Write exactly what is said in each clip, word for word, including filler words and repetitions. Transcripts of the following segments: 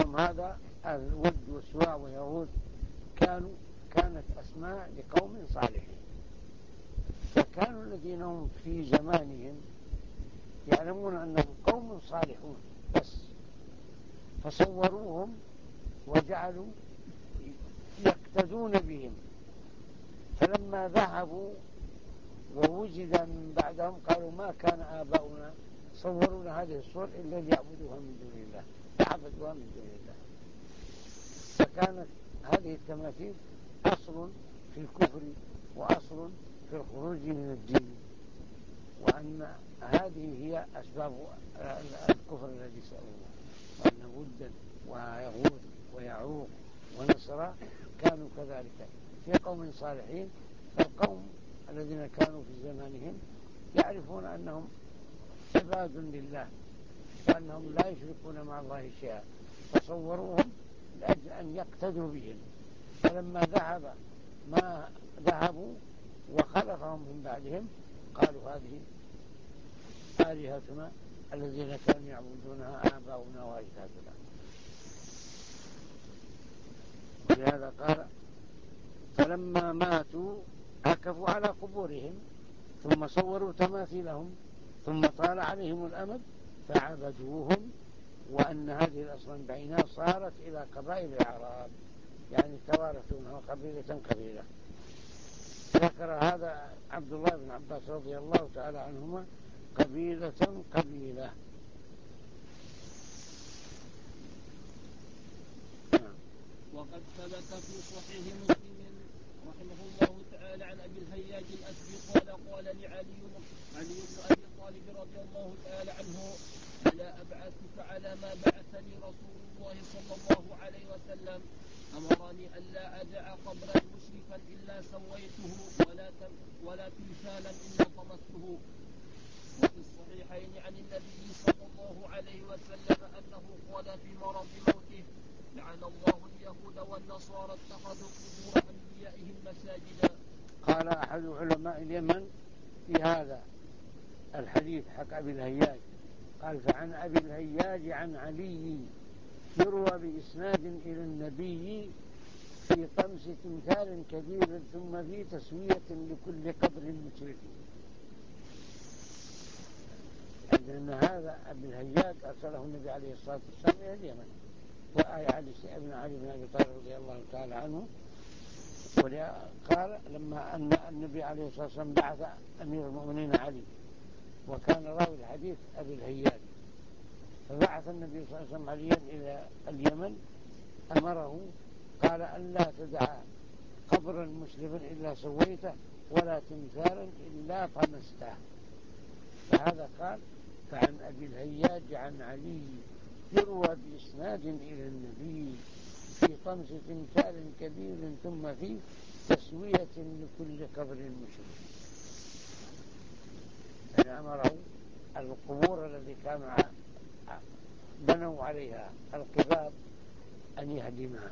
لهم هذا الود والسواع ويغوث كانوا كانت أسماء لقوم صالحين، فكانوا الذين هم في زمانهم يعلمون أنهم قوم صالحون بس، فصوروهم وجعلوا يقتدون بهم. فلما ذهبوا ووجد من بعدهم قالوا ما كان آباؤنا صوروا لنا هذه الصور إلا ليعبدوها من دون الله، فعبدوها من دون الله. فكانت هذه التماثيل أصل في الكفر وأصل في الخروج من الدين، وأن هذه هي أسباب الكفر الذي سألوه، وأن ودا ويغوث ويعوق ونصر كانوا كذلك في قوم صالحين. فالقوم الذين كانوا في زمانهم يعرفون أنهم عباد لله وأنهم لا يشركون مع الله شيئا، فصوروهم لأجل أن يقتدوا بهم. فلما ذهب ما ذهبوا وخلفهم من بعدهم قالوا هذه آلهتنا الذين كانوا يعبدونها آباؤنا وأجدادنا. ولهذا قال فلما ماتوا عكفوا على قبورهم ثم صوروا تماثيلهم ثم طال عليهم الأمد فعبدوهم، وأن هذه الأصنام بعينها صارت إلى قبائل الأعراب، يعني توارثونها قبيلة قبيلة. ذكر هذا عبد الله بن عباس رضي الله تعالى عنهما قبيلة قبيلة. وقد ثبت في صحيح مسلم رحمه الله تعالى عن أبي الهياج الأسدي قال قال لعلي علي بن أبي طالب رضي الله تعالى عنه ألا أبعثك على ما بعثني رسول الله صلى الله عليه وسلم أمرني ألا أدع قبرا مشرفا إلا سويته ولا ولا تمثالا إلا طمسته. وفي الصحيحين عن النبي صلى الله عليه وسلم أنه قال في مرض موته لعن الله اليهود والنصارى اتخذوا قبور أنبيائهم مساجدا. قال أحد علماء اليمن في هذا الحديث حق أبي الهياج قال فعن أبي الهياج عن علي يروى بإسناد إلى النبي في طمس تمثال كبير ثم في تسوية لكل قبر مشرف. لأن هذا أبي الهياج أرسله النبي عليه الصلاة والسلام إلى اليمن، وآي علي ابن علي بن أبي طالب رضي الله تعالى عنه. قال لما أن النبي عليه الصلاة والسلام بعث أمير المؤمنين علي وكان راوي الحديث أبي الهياج، فبعث النبي صلى الله عليه وسلم عليا إلى اليمن أمره قال ألا تدع قبرا مسلما إلا سويته ولا تمثالا إلا طمسته. فهذا قال فعن أبي الهياج عن علي يروى بإسناد إلى النبي في طمس تمثال كبير ثم في تسوية لكل قبر مشرف. يعني أمره القبور التي كانوا بنوا عليها القباب أن يهدمها،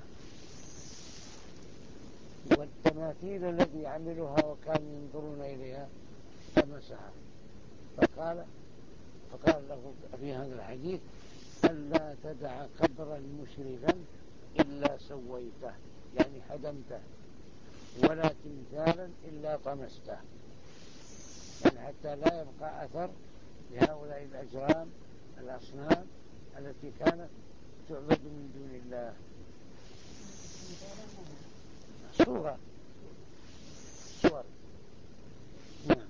والتماثيل الذي عملوها وكانوا ينظرون إليها تمسها. فقال فقال له في هذا الحديث ألا تدع قبرا مشرفا إلا سويته، يعني هدمته، ولا تمثالا إلا طمسته، يعني حتى لا يبقى أثر لهؤلاء الأجرام الأصنام التي كانت تعبد من دون الله. صورة صور. نعم.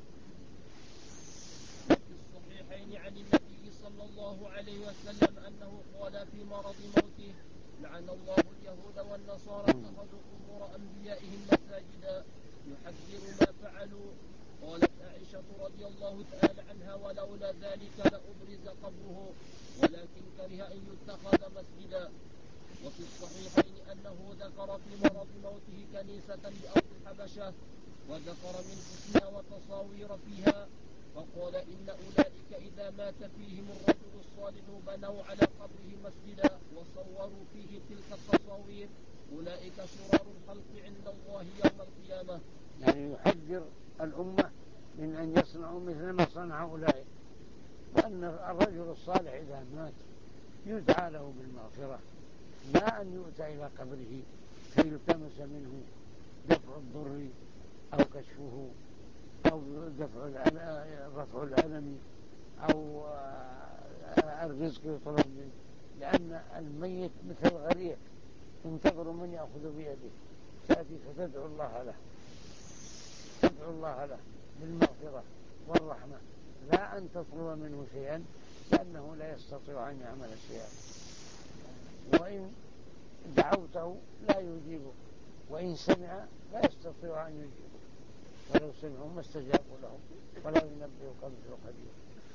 وفي الصحيحين عن النبي صلى الله عليه وسلم أنه قال في مرض موته لعن الله اليهود والنصارى اتخذوا قبور أنبيائهم مساجدا يحذر ما فعلوا. قالت عائشة رضي الله تعالى عنها ولولا ذلك لأبرز قبره ولكن كره أن يتخذ مسجدا. وفي الصحيحين أنه ذكر في مرض موته كنيسة بأرض الحبشة وذكر من حسنها وتصاوير فيها، فقال إن أولئك إذا مات فيهم الرجل الصالح بنوا على قبره مسجدا وصوروا فيه تلك التصاوير أولئك شرار الخلق عند الله يوم القيامة. يعني يحذر الأمة من أن يصنعوا مثل ما صنع أولئك، وأن الرجل الصالح إذا مات يدعى له بالمغفرة، لا أن يؤتى إلى قبره فيلتمس منه دفع الضر أو كشفه أو دفع رفع الألم أو الرزق يطلب منه، لأن الميت مثل الغريق ينتظر من يأخذ بيده، تأتي فتدعو الله له تدعو الله له بالمغفرة والرحمة، لا أن تطلب منه شيئا لأنه لا يستطيع أن يعمل شيئا. وإن دعوته لا يجيبك، وإن سمع لا يستطيع أن يجيبك، ولو سمعوا ما استجابوا له ولا ينبئك مثل خبير.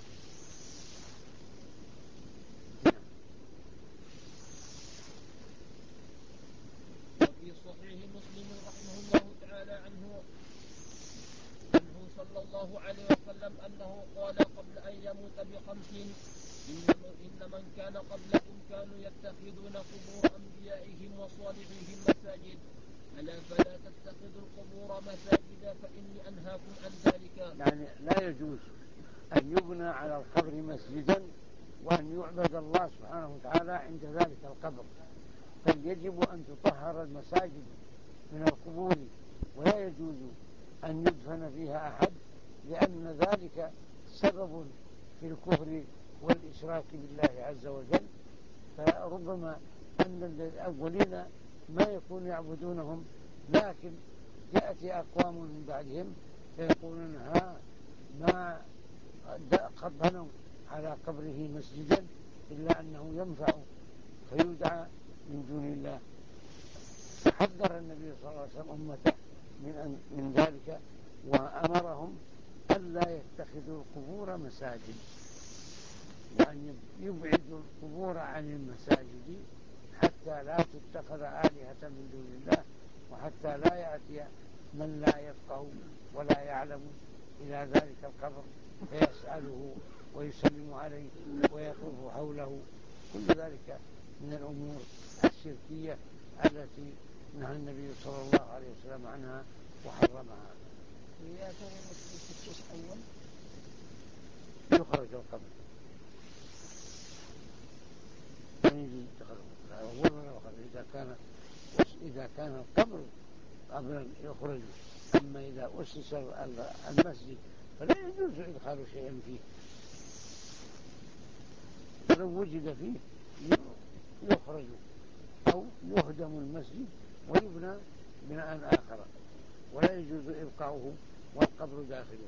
وفي صحيح مسلم رحمه الله تعالى عنه عنه صلى الله عليه وسلم أنه قال قبل أن يموت بخمس: إن من كان قبلكم كانوا يتخذون قبور أنبيائهم وصالحيهم مساجد، ألا فلا تتخذوا القبور مساجدا فإني أنهاكم عن ذلك. يعني لا يجوز أن يبنى على القبر مسجدا وأن يعبد الله سبحانه وتعالى عند ذلك القبر، بل يجب أن تطهر المساجد من القبور، ولا يجوز أن يدفن فيها أحد، لأن ذلك سبب في الكفر والإشراك بالله عز وجل. فربما أن الأولين ما يكون يعبدونهم، لكن يأتي أقوام من بعدهم فيقولون ها ما قد بنوا على قبره مسجدا إلا أنه ينفع فيدعى من دون الله. فحذر النبي صلى الله عليه وسلم أمته من, من ذلك، وأمرهم ألا يتخذوا القبور مساجد، يعني يبعدوا القبور عن المساجد حتى لا تتخذ آلهة من دون الله، وحتى لا يأتي من لا يفقه ولا يعلم إلى ذلك القبر فيسأله ويسلم عليه ويطوف حوله. كل ذلك من الأمور الشركية التي نهى النبي صلى الله عليه وسلم عنها وحرمها. يخرج القبر إذا كان إذا كان القبر قبرا يخرج، أما إذا أسس المسجد فلا يجوز إدخال شيء فيه، فلو وجد فيه يخرج أو يهدم المسجد ويبنى بناء آخر، ولا يجوز إبقاؤه والقبر داخله.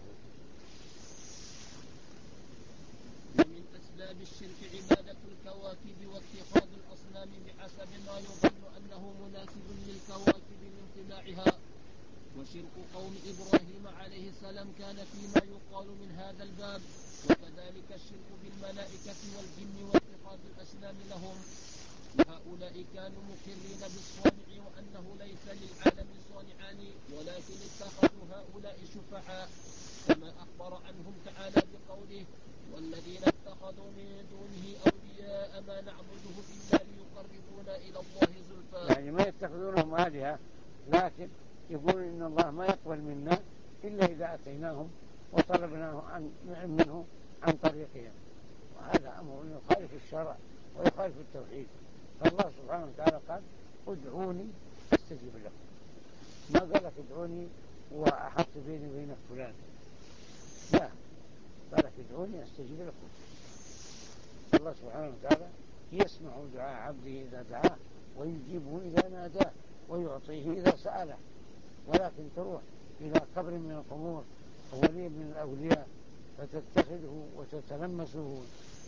ومن أسباب الشرك عبادة الكواكب واتخاذ الأصنام بحسب ما يظن أنه مناسب للكواكب من طباعها. وشرك قوم إبراهيم عليه السلام كان فيما يقال من هذا الباب، وكذلك الشرك بالملائكة والجن واتخاذ الأصنام لهم. وهؤلاء كانوا مقرين بالصانع وأنه ليس للعالم صانعان، ولكن اتخذوا هؤلاء شفعاء، كما أخبر عنهم تعالى بقوله: والذين اتخذوا من دونه أولياء ما نعبده إلا ليقربونا إلى الله زلفى. يعني ما يتخذونهم آلهة، لكن يقول إن الله ما يقبل منا إلا إذا أتيناهم وطلبناه عن منه عن طريقهم، وهذا أمر يخالف الشرع ويخالف التوحيد. فالله سبحانه وتعالى قال: ادعوني أستجيب لكم، ما قال لك ادعوني وأحط بيني وبينك فلان، لا، قال لك ادعوني أستجيب لكم. الله سبحانه وتعالى يسمع دعاء عبده إذا دعاه ويجيبه إذا ناداه ويعطيه إذا سأله. ولكن تروح إلى قبر من القبور أو ولي من الأولياء فتتخذه وتتلمسه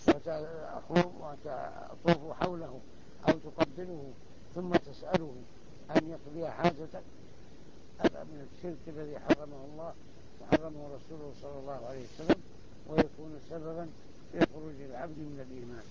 وتطوف حوله أو تقبله ثم تسأله أن يقضي حاجتك، هذا من الشرك الذي حرمه الله وحرمه رسوله صلى الله عليه وسلم، ويكون سببا في خروج العبد من الإيمان.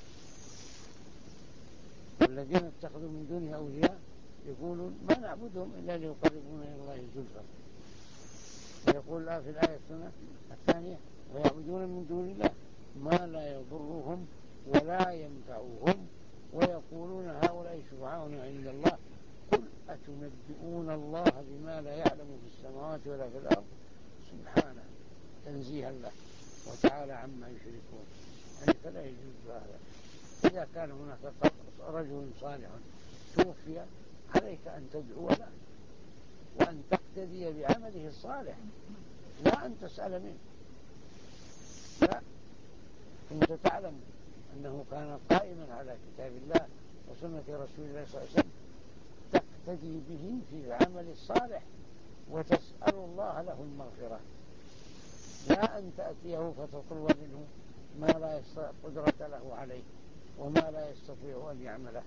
والذين اتخذوا من دونه أولياء يقولون ما نعبدهم إلا ليقربونا إلى الله زلفى. ويقول الله في الآية الثانية: ويعبدون من دون الله ما لا يضرهم ولا ينفعهم ويقولون هؤلاء شفعاؤنا عند الله قل أتنبئون الله بما لا يعلم في السماوات ولا في الأرض سبحانه تنزيها له وتعالى عما يشركون. يعني فلا يجوز هذا. إذا كان هناك رجل صالح توفي عليك أن تدعو له وأن تقتدي بعمله الصالح، لا أن تسأل منه. لا، كنت تعلم أنه كان قائما على كتاب الله وسنة رسول الله صلى الله عليه وسلم، تقتدي به في العمل الصالح وتسأل الله له المغفرة، لا أن تأتيه فتطلب منه ما لا قدرة له عليه وما لا يستطيع أن يعمله.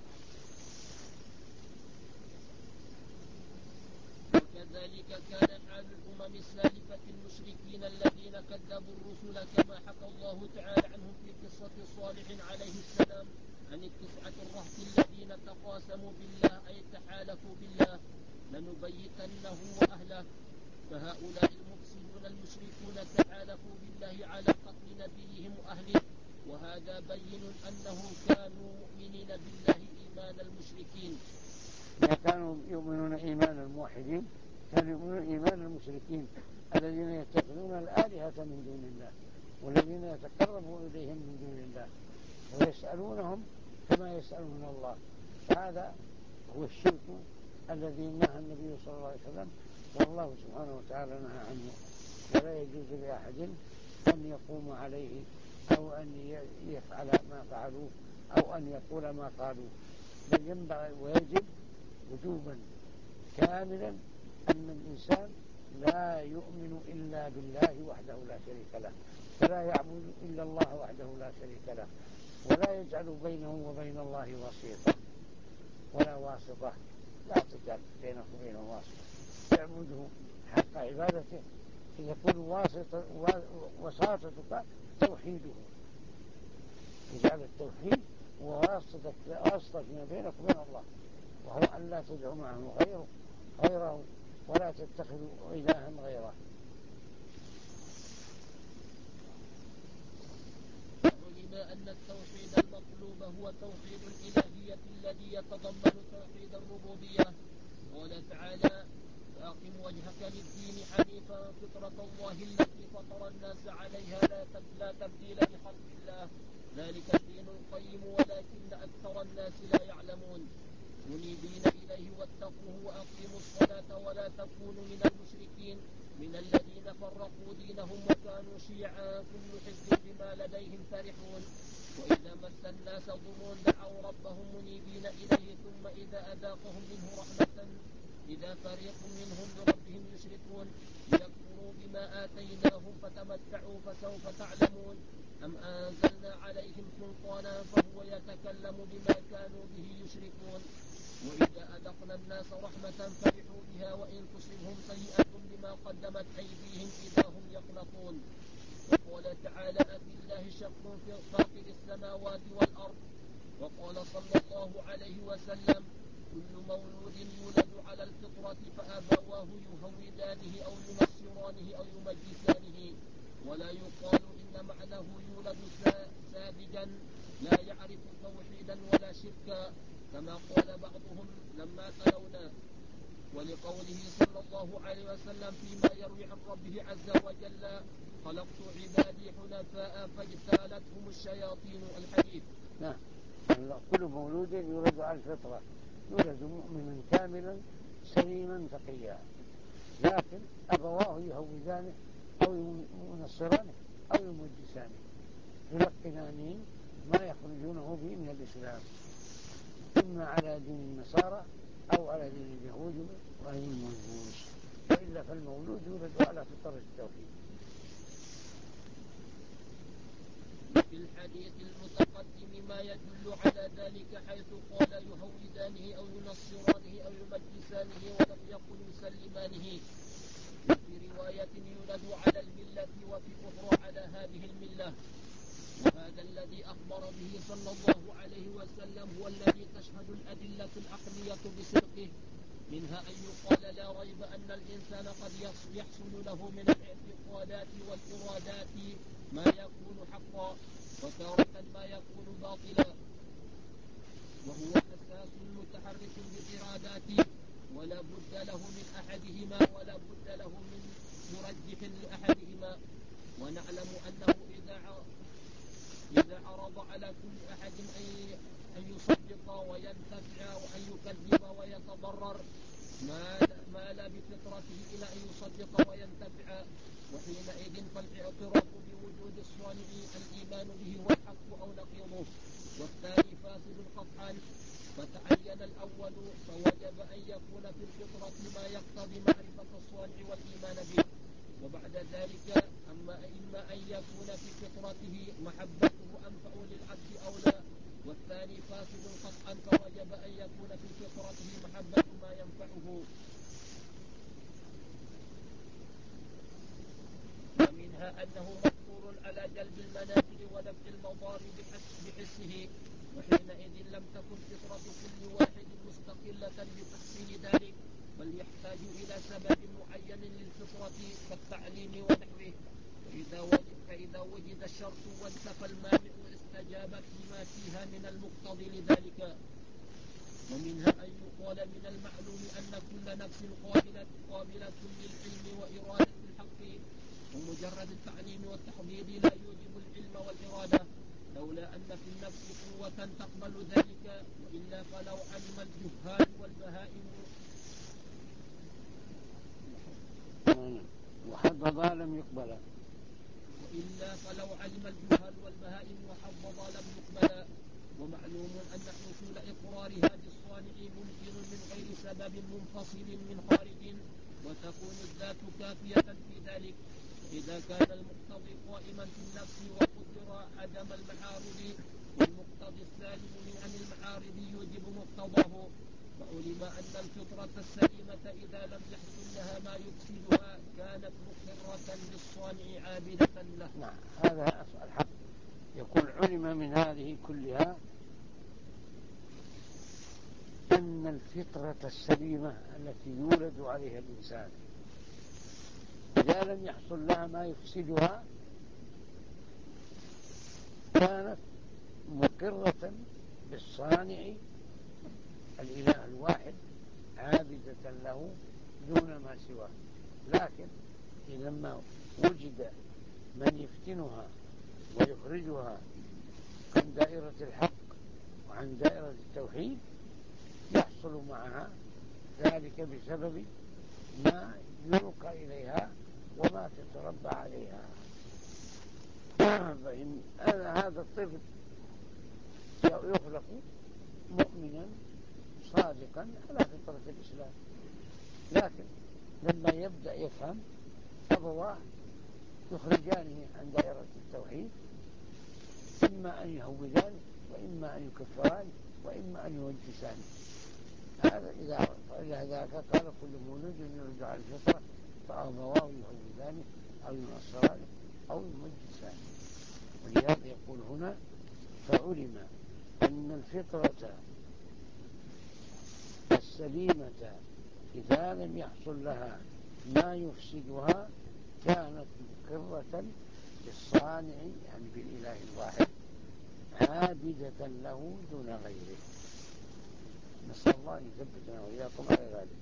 وكذلك كان حال الأمم السالفة المشركين الذين كذبوا الرسل كما حكى الله تعالى عنهم في قصة صالح عليه السلام عن التسعة الرهط الذين تقاسموا بالله أي تحالفوا بالله لنبيتنه وأهله. فهؤلاء المفسدون المشركون تحالفوا بالله على قتل نبيهم وأهله، وهذا بين أنهم كانوا مؤمنين بالله إيمان المشركين. ما كانوا يؤمنون إيمان الموحدين، كانوا يؤمنون إيمان المشركين الذين يتخذون الآلهة من دون الله والذين يتقربون إليهم من دون الله ويسألونهم كما يسألون الله. هذا هو الشرك الذي نهى النبي صلى الله عليه وسلم والله سبحانه وتعالى نهى عنه، ولا يجوز لأحد أن يقوم عليه أو أن يفعل ما فعلوا أو أن يقول ما قالوا، بل ينبغي ويجب وجوبا كاملا أن الإنسان لا يؤمن إلا بالله وحده لا شريك له، فلا يعبد إلا الله وحده لا شريك له، ولا يجعل بينه وبين الله وسيطة ولا واسطة، لا تجعل بينه وبينه واسطة، يعبده حق عبادته. يكون واسطة وساطتك توحيده، يجعل التوحيد وواسطة واسطة فيما بينك وبين الله، وهو أن لا تدعو معه غيره غيره ولا تتخذ إلها غيره. وعلم أن التوحيد المطلوب هو توحيد الإلهية الذي يتضمن توحيد الربوبية. قال تعالى: فأقم وجهك للدين حنيفا فطرة الله التي فطر الناس عليها لا تبديل لخلق الله ذلك الدين القيم ولكن أكثر الناس لا يعلمون. منيبين إليه واتقوه وأقيموا الصلاة ولا تكونوا من المشركين من الذين فرقوا دينهم وكانوا شيعا كل حزب بما لديهم فرحون. وإذا مس الناس ضر دعوا ربهم منيبين إليه ثم إذا أذاقهم منه رحمة إذا فريق منهم بربهم يشركون ليكفروا بما آتيناهم فتمتعوا فسوف تعلمون. أم أنزلنا عليهم سلطانا فهو يتكلم بما كانوا به يشركون. وإذا أذقنا الناس رحمة فرحوا بها وإن تصبهم سيئة بما قدمت أيديهم إذا هم يقنطون. وقال تعالى: أفي الله شك في فاطر السماوات والأرض. وقال صلى الله عليه وسلم: كل مولود يولد على الفطرة فأبواه يهودانه أو ينصرانه أو يمجسانه. ولا يقال إن معناه يولد ساذجا لا يعرف توحيدا ولا شركا كما قال بعضهم لما تلونا. ولقوله صلى الله عليه وسلم فيما يروي عن ربه عز وجل: خلقت عبادي حنفاء فاجتالتهم الشياطين. الحديث. نعم، كل مولود يولد على الفطرة، يولد مؤمنا كاملا سليما تقيا، لكن أبواه يهودانه أو ينصرانه أو يمجسانه يلقنانه ما يخرجونه به من الإسلام، إما على دين النصارى أو على دين اليهود وأهل المجوس، وإلا فالمولود يولد على فطرة التوحيد. في الحديث المتقدم ما يدل على ذلك حيث قال يهودانه أو ينصرانه أو يمجسانه ولم يقل يسلمانه. وفي رواية يولد على الملة وفي أخرى على هذه الملة. وهذا الذي أخبر به صلى الله عليه وسلم هو الذي تشهد الأدلة العقلية بصدقه، منها أن يقال لا ريب أن الإنسان قد يحصل له من الاعتقادات والإرادات ما يكون حقا وتارة ما يكون باطلا، وهو أساس متحرك بإراداته ولا بد له من أحدهما ولا بد له من مرجح لأحدهما. ونعلم أنه إذا إذا عرض على كل أحد أن يصدق وينتفع وأن يكذب ويتضرر ما لا بفطرته إلى أن يصدق وينتفع، وحينئذ فالاعتراف بوجود الصانع الإيمان به هو الحق أو نقيضه، والثاني فاسد قطعا. فتعين الأول فوجب أن يكون في الفطرة ما يقتضي معرفة الصانع والإيمان به، وبعد ذلك أما إما أن يكون في فطرته محبته أنفع للعبد أو لا، والثاني فاسد قطعا فوجب أن يكون في فطرته محبة ما ينفعه. ومنها أنه مقدور على جلب المنافع ودفع المضار بحسه، وحينئذ لم تكن فطرة كل واحد مستقلة بتحصيل ذلك، بل يحتاج إلى سبب معين للفطرة كالتعليم ونحوه. فإذا وجد, فإذا وجد الشرط وانتفى المانع استجابت لما فيها من المقتضي لذلك. ومنها أن يقال من المعلوم أن كل نفس قابلة, قابلة للعلم وإرادة الحق، ومجرد التعليم والتحضير لا يوجب العلم والإرادة، لولا أن في النفس قوة تقبل ذلك، وإلا فلو علم الجهال والبهائم وحضضا لم يقبل وإلا فلو علم الجهال والبهائم وحضضا لم يقبل. ومعلوم أن حصول إقرار هذا الصانع ممكن من غير سبب منفصل من خارج، وتكون الذات كافية في ذلك إذا كان المقتضي قائما في النفس وقدر عدم المعارض، والمقتضي السالم عن المعارض يوجب مقتضاه. فعلم أن الفطرة السليمة إذا لم يحصل لها ما يفسدها كانت مقرة للصانع عابدة له. نعم، هذا الحق. يقول علم من هذه كلها أن الفطرة السليمة التي يولد عليها الإنسان إذا لم يحصل لها ما يفسدها كانت مقرة بالصانع الإله الواحد عابدة له دون ما سواه. لكن لما وجد من يفتنها ويخرجها عن دائرة الحق وعن دائرة التوحيد يحصل معها ذلك بسبب ما يلقى إليها وما تتربى عليها. فإن هذا الطفل يخلق مؤمنا صادقا على فطرة الإسلام، لكن لما يبدأ يفهم أبواه يخرجانه عن دائرة التوحيد، إما أن يهودانه وإما أن يكفرانه وإما أن يوجسانه. هذا إذا فإلى ذاك قال كل مولود يولد على الفطرة فأبواه يهودانه أو ينصرانه أو يمجسانه. ولهذا يقول هنا فعلم أن الفطرة السليمة إذا لم يحصل لها ما يفسدها كانت مقرة بالصانع يعني بالإله الواحد عابدة له دون غيره. نسأل الله أن يثبتنا وإياكم على ذلك.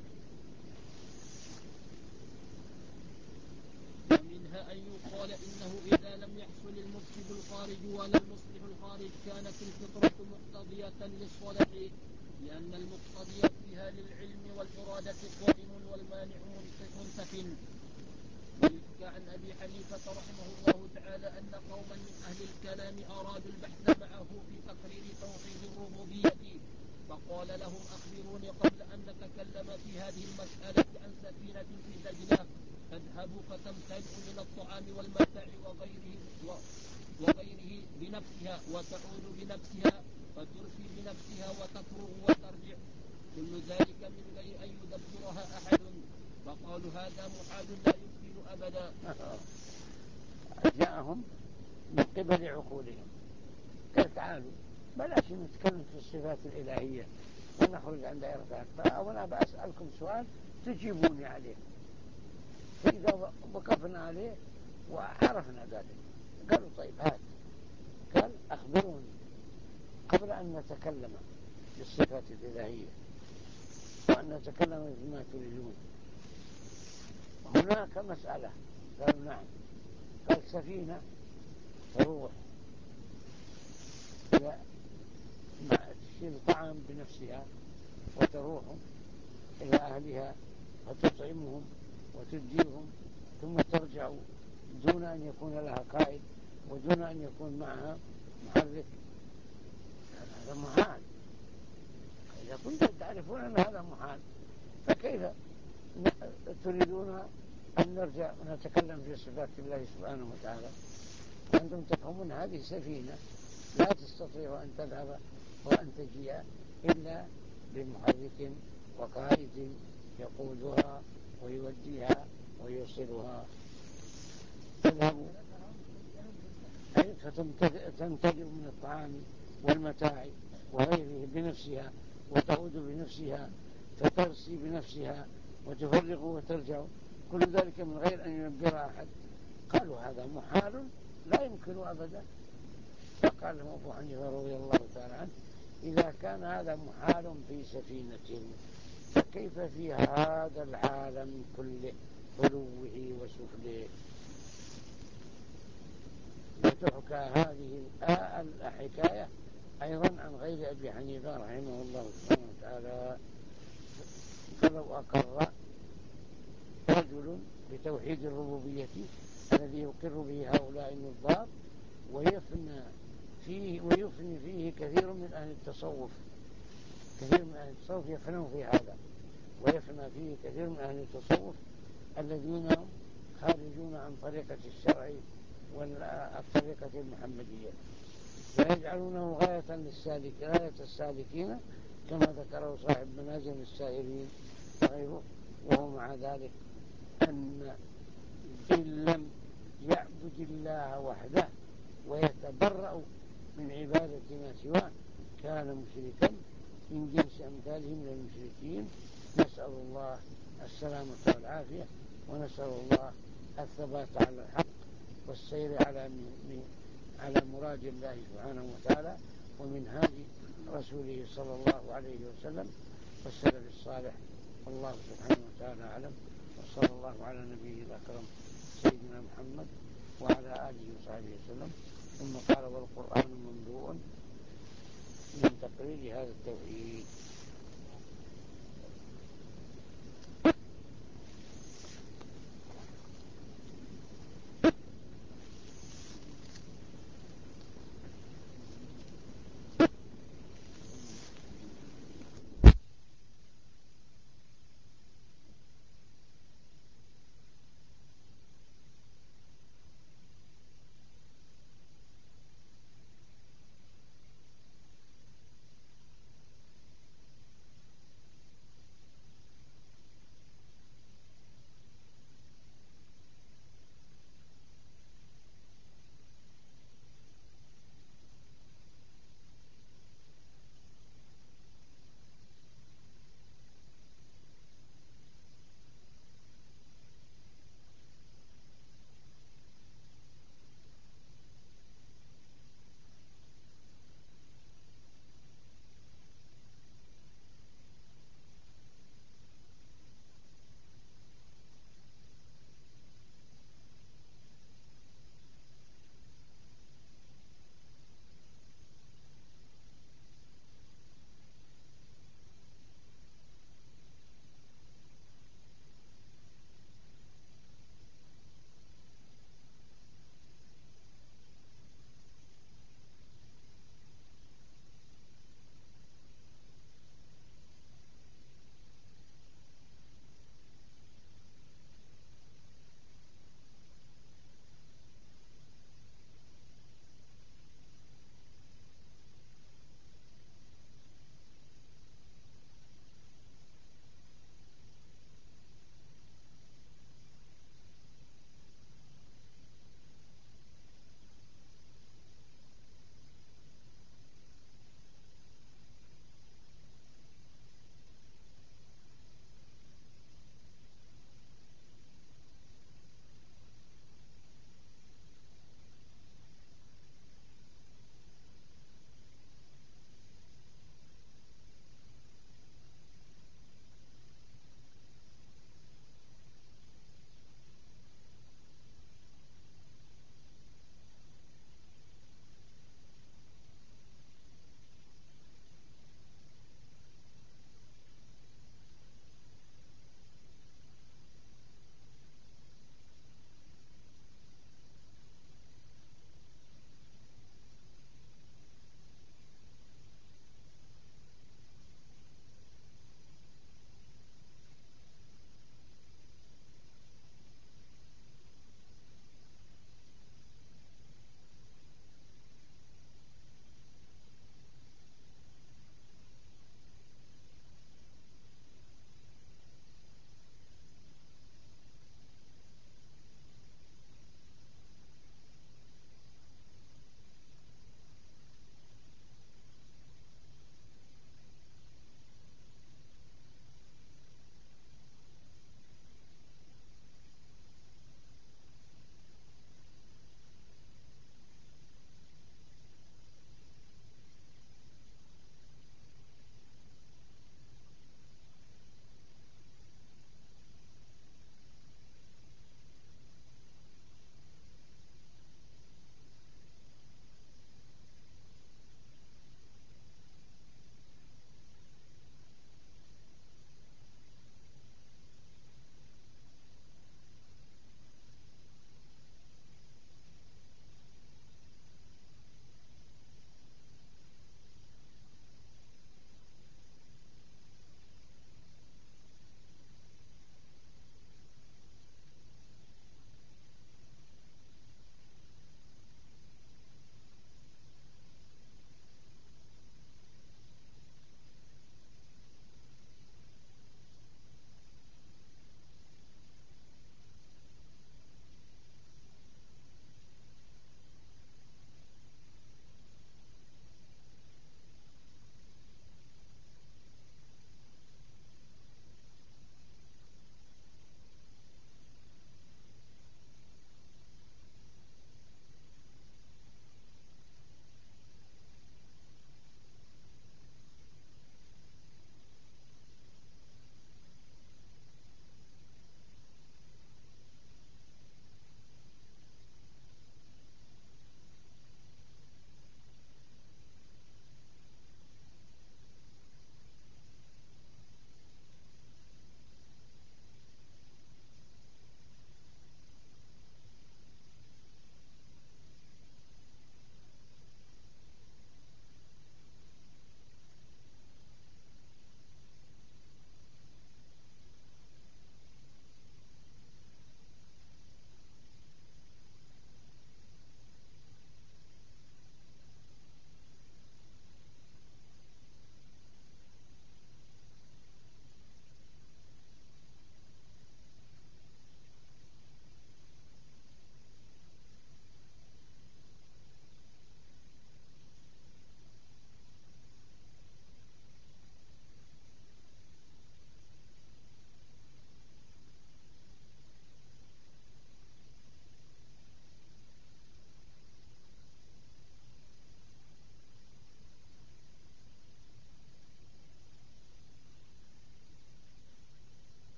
ومنها أن يقال إنه إذا لم يحصل المفسد الخارج ولا المصلح الخارج كانت الفطرة مقتضية للصلح، لأن المقتضي فيها للعلم والإرادة قائم والمانع منتف. ويحكى عن أبي حنيفة رحمه الله تعالى أن قوما من أهل الكلام أرادوا البحث معه في تقرير توحيد الربوبية، فقال لهم أخبروني قبل أن نتكلم في هذه المسألة عن سفينة في دجلة تذهب فتمتلئ من الطعام والمتاع وغيره, وغيره بنفسها وتعود بنفسها فترسي بنفسها وتفرغ وترجع، كل ذلك من غير أن يدبرها أحد. فقالوا هذا محال لا يمكن أبدا. جاءهم من قبل عقولهم قال تعالوا بلاش نتكلم في الصفات الإلهية ونخرج عن دائرة الحق، وأنا بأسألكم سؤال تجيبوني عليه. فإذا وقفنا عليه وعرفنا ذلك قالوا طيب هات. قال أخبروني قبل أن نتكلم بالصفات الإلهية وأن نتكلم فيما تريدون هناك مسألة. قالوا نعم. قال سفينة تروح إذا ما تشيل طعام بنفسها وتروح إلى أهلها وتطعمهم وتجيهم ثم ترجع دون أن يكون لها قائد ودون أن يكون معها محرك، هذا محال. إذا كنتم تعرفون أن هذا محال فكيف تريدون أن نرجع ونتكلم في صفات الله سبحانه وتعالى وأنتم تفهمون هذه سفينة لا تستطيع أن تذهب وأن تجيء إلا بمحرك وقائد يقودها ويوديها ويوصلها. تذهب أي فتمتلئ من الطعام والمتاع وغيره بنفسها وتعود بنفسها فترسي بنفسها وتفرغ وترجع، كل ذلك من غير أن ينبر أحد. قالوا هذا محال لا يمكن أبدا. فقال لهم أبو حنيفة رضي الله تعالى عنه إذا كان هذا محال في سفينة فكيف في هذا العالم كله علوه وسفله. وتحكى هذه الحكاية أيضا عن غير أبي حنيفة رحمه الله سبحانه وتعالى. فلو أقر رجل بتوحيد الربوبية الذي يقر به هؤلاء النظار ويفنى فيه ويفني فيه كثير من أهل التصوف، كثير من أهل التصوف يفنون في هذا ويفنى فيه كثير من أهل التصوف الذين خارجون عن طريقة الشرع والطريقة المحمدية ويجعلونه غاية للسالك غاية السالكين كما ذكره صاحب منازل السائرين وغيره. وهو مع ذلك أن إن لم يعبد الله وحده ويتبرأ من عبادة ما سواه كان مشركا من جنس أمثاله من المشركين. نسأل الله السلامة والعافية ونسأل الله الثبات على الحق والسير على على مراد الله سبحانه وتعالى ومنهاج رسوله صلى الله عليه وسلم والسلف الصالح. والله سبحانه وتعالى أعلم، وصلى الله على نبيه الأكرم سيدنا محمد وعلى آله وصحبه وسلم. ثم قال والقرآن مملوء من تقرير هذا التوحيد.